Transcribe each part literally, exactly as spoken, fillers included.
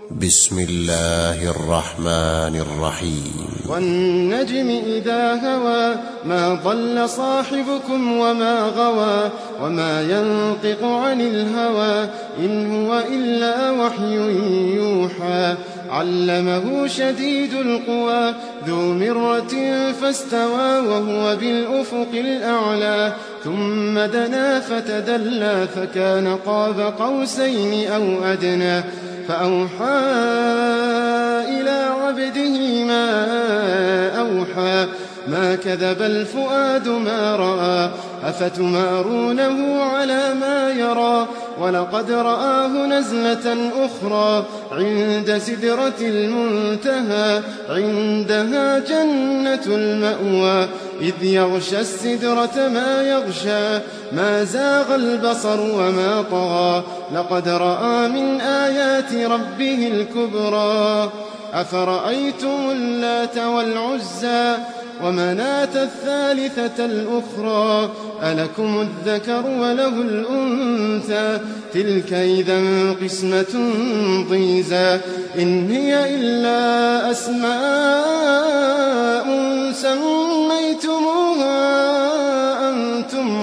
بسم الله الرحمن الرحيم. والنجم إذا هوى ما ضل صاحبكم وما غوى وما ينطق عن الهوى إن هو إلا وحي يوحى علمه شديد القوى ذو مرة فاستوى وهو بالأفق الأعلى ثم دنا فتدلى فكان قاب قوسين أو أدنى فأوحى إلى عبده ما أوحى ما كذب الفؤاد ما رأى أفتمارونه على ما يرى ولقد رآه نزلة أخرى عند سدرة المنتهى عندها جنة المأوى إذ يغشى السدرة ما يغشى ما زاغ البصر وما طغى لقد رأى من آيات ربه الكبرى أفرأيتم اللات والعزى ومناة الثالثة الأخرى ألكم الذكر وله الأنثى تلك إذا قسمة ضيزى إن هي إلا أسماء سميتموها أنتم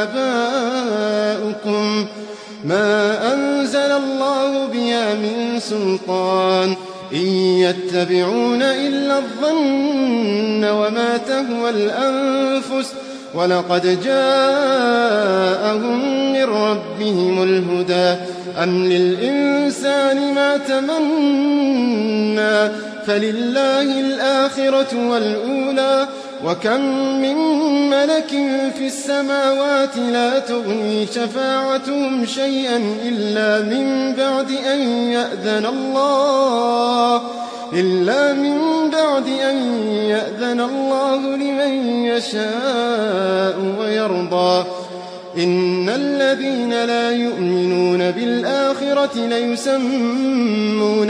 وآباؤكم ما أنزل الله بها من سلطان إن يتبعون إلا الظن وما تهوى الأنفس ولقد جاءهم من ربهم الهدى أم للإنسان ما تمنى فلله الآخرة والأولى وكم من ملك في السماوات لا تغني شفاعتهم شيئا إلا من بعد أن يأذن الله إلا من بعد أن يأذن الله لمن يشاء ويرضى إن الذين لا يؤمنون بالآخرة ليسمون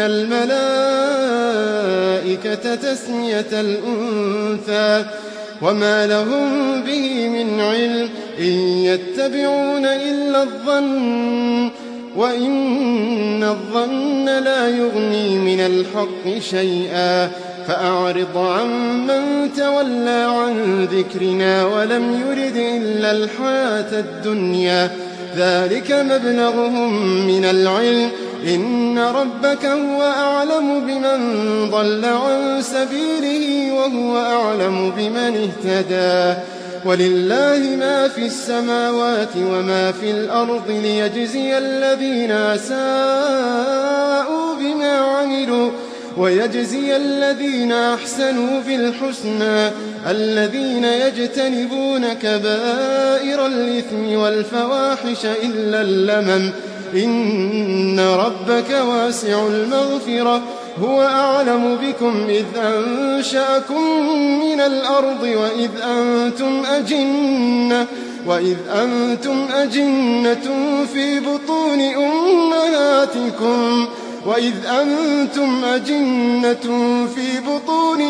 الملائكة تسمية الأنثى وما لهم به من علم إن يتبعون إلا الظن وإن الظن لا يغني من الحق شيئا فأعرض عمن تولى عن ذكرنا ولم يرد إلا الحياة الدنيا ذلك مبلغهم من العلم إن ربك هو أعلم بمن ضل عن سبيله وهو أعلم بمن اهتدى ولله ما في السماوات وما في الأرض ليجزي الذين أساءوا بما عملوا ويجزي الذين أحسنوا بالحسنى الذين يجتنبون كبائر الإثم والفواحش إلا اللمم إن ربك واسع المغفرة هو أعلم بكم إذ أنشأكم من الأرض وإذ أنتم أجنة وإذ أنتم أجنة في بطون أمهاتكم وإذ أنتم أجنة في بطون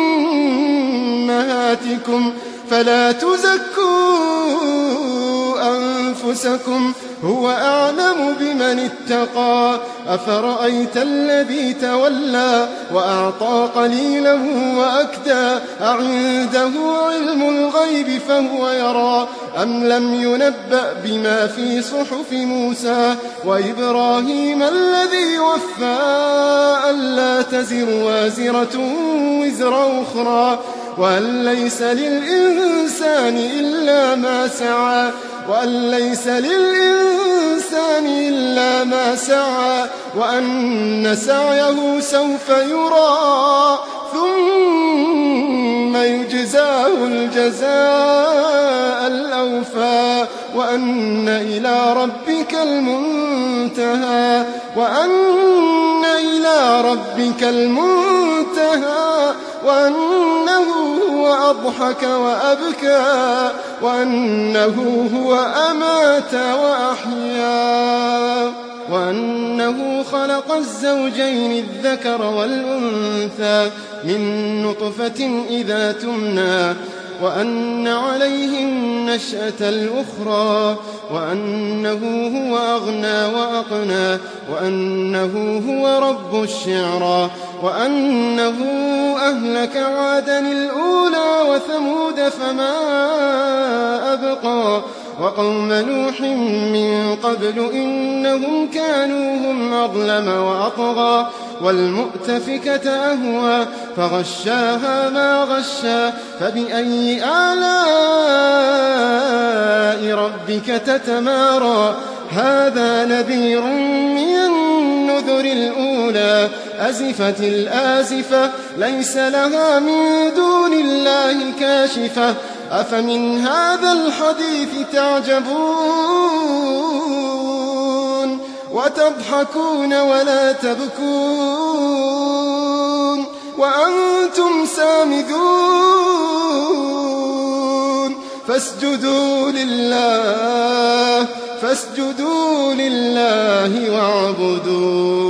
أمهاتكم فلا تزكوا أنفسكم هو أعلم بمن اتقى أفرأيت الذي تولى وأعطى قليلا وأكدى أعنده علم الغيب فهو يرى أم لم ينبأ بما في صحف موسى وإبراهيم الذي وفى ألا تزر وازرة وزر أخرى وأن ليس للإنسان إلا ما سعى وأن ليس للإنسان إلا ما سعى وأن سعيه سوف يرى ثم يجزاه الجزاء الأوفى وأن إلى ربك المنتهى وأن إلى ربك المنتهى وأنه هو أضحك وأبكى وأنه هو أمات وأحيا وأنه خلق الزوجين الذكر والأنثى من نطفة إذا تمنى وأن عليه النشأة الأخرى وأنه هو أغنى وأقنى وأنه هو رب الشعرى وأنه أهلك عادا الأولى وثمود فما أبقى وقوم نوح من قبل إنهم كانوا هم أظلم وأطغى والمؤتفكة أهوى فغشاها ما غشا فبأي آلاء ربك تتمارى هذا نذير من النذر الأولى أزفت الآزفة ليس لها من دون الله كاشفة أفمن هذا الحديث تعجبون وتضحكون ولا تبكون وأنتم سامدون فاسجدوا لله فاسجدوا لله واعبدوا